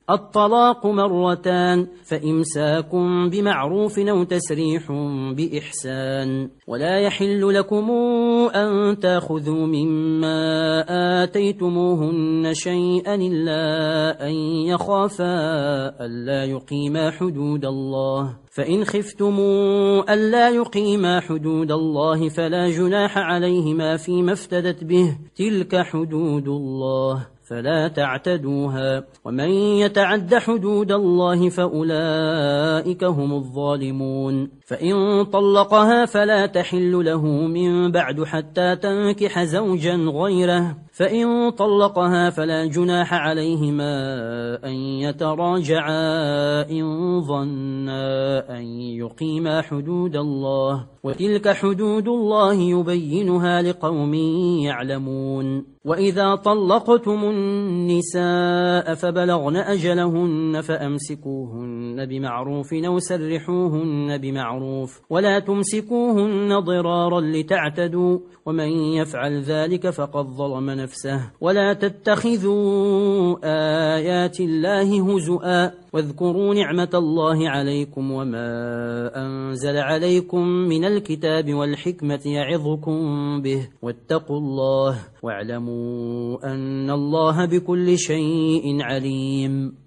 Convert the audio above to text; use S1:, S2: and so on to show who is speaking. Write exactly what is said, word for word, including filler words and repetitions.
S1: الطلاق مرتان، فإمساك بمعروف أو تسريح بإحسان. ولا يحل لكم أن تأخذوا مما آتيتموهن شيئا إلا أن يخافا ألا يقيما حدود الله، فإن خفتموا ألا يقيما حدود الله فلا جناح عليهما فيما افتدت به، تلك حدود الله فلا تعتدوها، ومن يتعد حدود الله فأولئك هم الظالمون. فإن طلقها فلا تحل له من بعد حتى تنكح زوجا غيره، فإن طلقها فلا جناح عليهما أن يتراجعا إن ظنا أن يقيما حدود الله، وتلك حدود الله يبينها لقوم يعلمون. وإذا طلقتم النساء فبلغن أجلهن فأمسكوهن بمعروف أو سرحوهن بمعروف، ولا تمسكوهن ضرارا لتعتدوا، ومن يفعل ذلك فقد ظلم نفسه. ولا تتخذوا آيات الله هزؤا، واذكروا نعمة الله عليكم وما أنزل عليكم من الكتاب والحكمة يعظكم به، واتقوا الله واعلموا أن الله بكل شيء عليم.